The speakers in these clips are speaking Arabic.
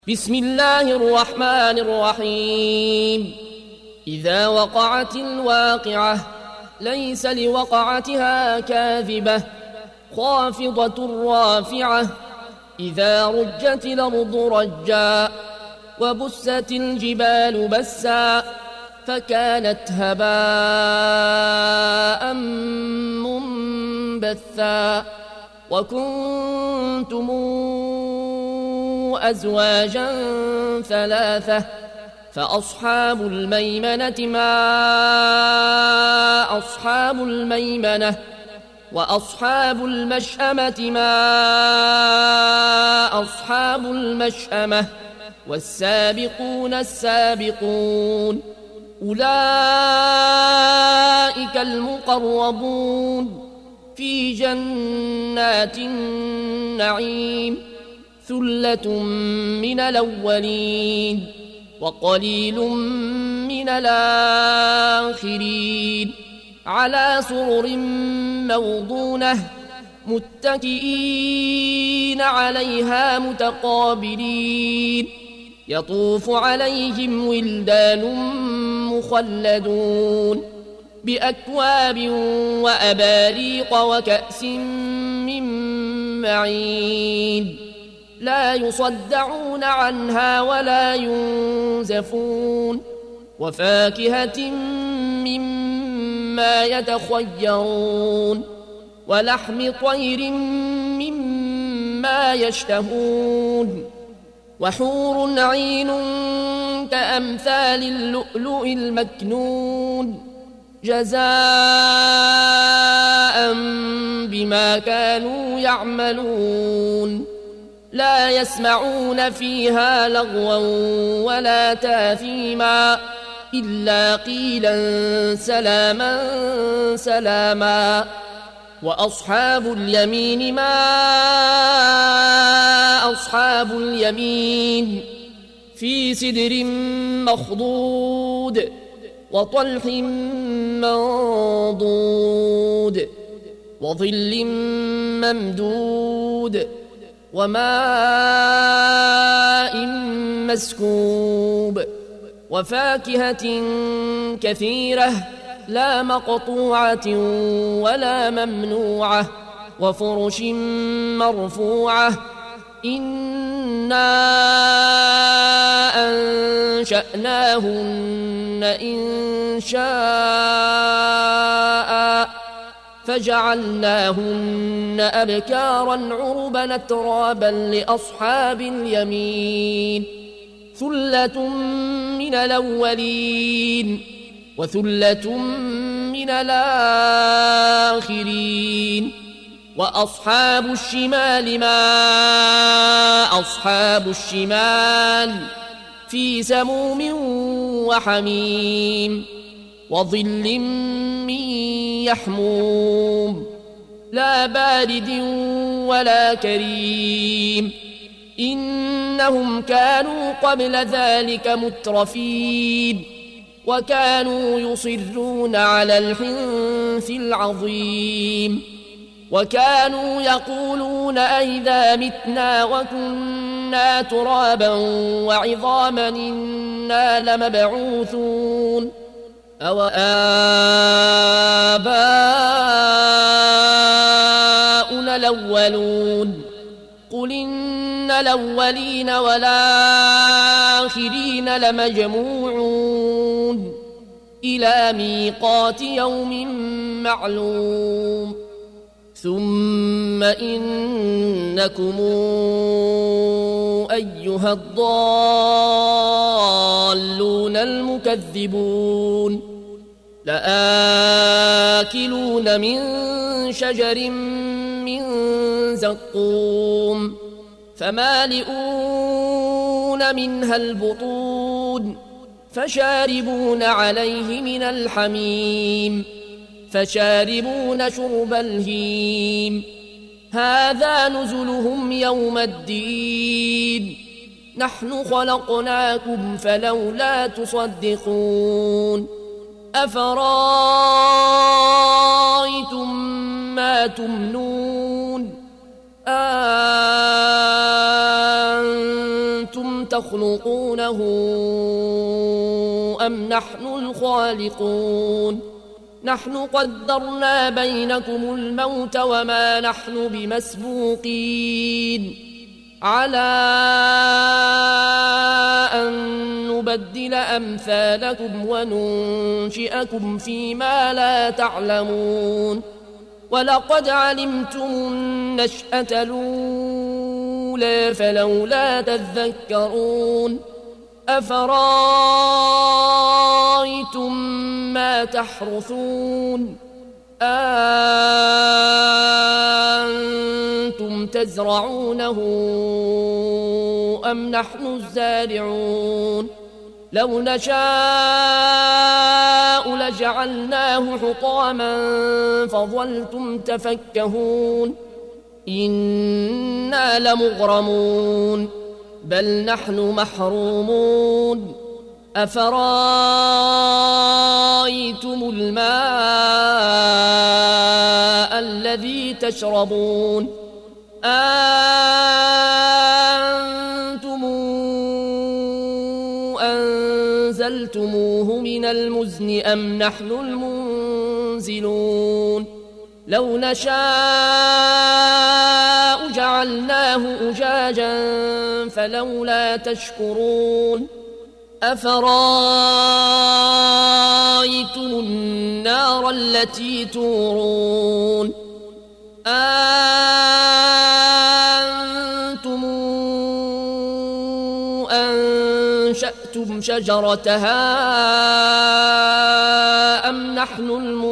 بسم الله الرحمن الرحيم. إذا وقعت الواقعة ليس لوقعتها كاذبة خافضة رافعة. إذا رجت الأرض رجا وبست الجبال بسا فكانت هباء منبثا وكنتم أزواجا ثلاثة فأصحاب الميمنة ما أصحاب الميمنة وأصحاب المشأمة ما أصحاب المشأمة والسابقون السابقون أولئك المقربون في جنات النعيم ثلة من الأولين وقليل من الآخرين على سرر موضونة متكئين عليها متقابلين يطوف عليهم ولدان مخلدون بأكواب وأباريق وكأس من معين لا يصدعون عنها ولا ينزفون وفاكهة مما يتخيرون ولحم طير مما يشتهون وحور عين كأمثال اللؤلؤ المكنون جزاء بما كانوا يعملون لا يسمعون فيها لغوا ولا تاثيما إلا قيلا سلاما سلاما وأصحاب اليمين ما أصحاب اليمين في سدر مخضود وطلح منضود وظل ممدود وماء مسكوب وفاكهة كثيرة لا مقطوعة ولا ممنوعة وفرش مرفوعة إنا أنشأناهن إنشاء فجعلناهن أبكارا عربا أترابا لأصحاب اليمين ثلة من الأولين وثلة من الآخرين وأصحاب الشمال ما أصحاب الشمال في سموم وحميم وظل من يحموم لا بارد ولا كريم إنهم كانوا قبل ذلك مترفين وكانوا يصرون على الحنث العظيم وكانوا يقولون أئذا متنا وكنا ترابا وعظاما إنا لمبعوثون أو آباؤنا الأولون قل إن الأولين والآخرين لمجموعون إلى ميقات يوم معلوم ثم إنكم أيها الضالون المكذبون لآكلون من شجر من زقوم فمالئون منها البطون فشاربون عليه من الحميم فشاربون شرب الهيم هذا نزلهم يوم الدين نحن خلقناكم فلولا تصدقون أفرأيتم ما تمنون تخلقونه أم نحن الخالقون نحن قدرنا بينكم الموت وما نحن بمسبوقين على أن نبدل أمثالكم وننشئكم فيما لا تعلمون ولقد علمتم النشأة الأولى فلولا تذكرون أفرأيتم ما تحرثون أأنتم تزرعونه أم نحن الزارعون لو نشاء لجعلناه حطاما فظلتم تفكهون إنا لمغرمون بل نحن محرومون أفرأيتم الماء الذي تشربون أنتم أنزلتموه من المزن أم نحن المنزلون لو نشاء جعلناه أجاجا فلولا تشكرون أفرأيتم النار التي تورون أنتم أنشأتم شجرتها أم نحن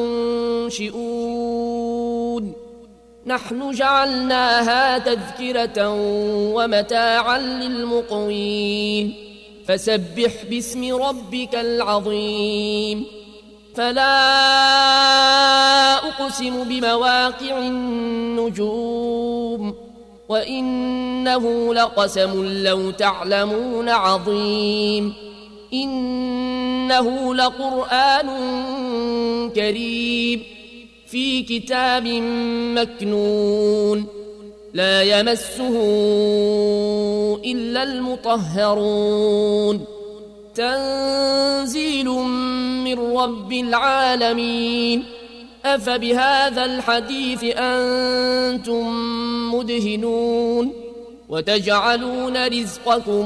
المنشئون نحن جعلناها تذكرة ومتاعا للمقوين فسبح باسم ربك العظيم فلا أقسم بمواقع النجوم وإنه لقسم لو تعلمون عظيم إنه لقرآن كريم في كتاب مكنون لا يمسه إلا المطهرون تنزيل من رب العالمين أفبهذا الحديث أنتم مدهنون وتجعلون رزقكم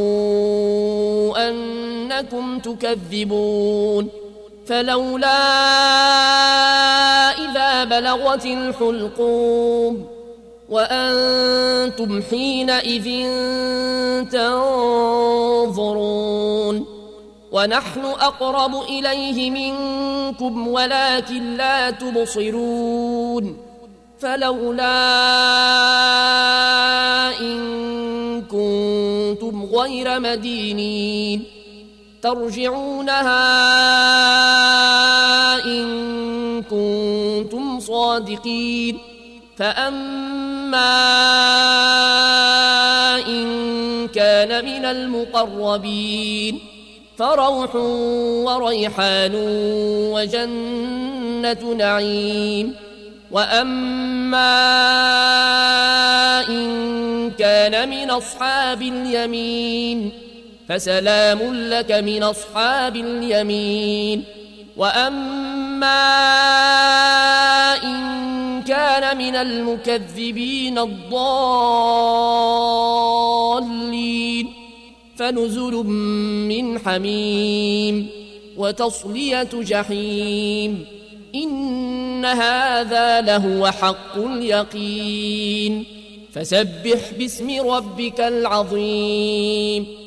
أنكم تكذبون فلولا إذا بلغت الحلقوم وأنتم حينئذ تنظرون ونحن أقرب إليه منكم ولكن لا تبصرون فلولا إن كنتم غير مدينين ترجعونها إن كنتم صادقين فأما إن كان من المقربين فروح وريحان وجنة نعيم وأما إن كان من أصحاب اليمين فسلام لك من أصحاب اليمين وأما إن كان من المكذبين الضالين فنزل من حميم وتصلية جحيم إن هذا لهو حق اليقين فسبح باسم ربك العظيم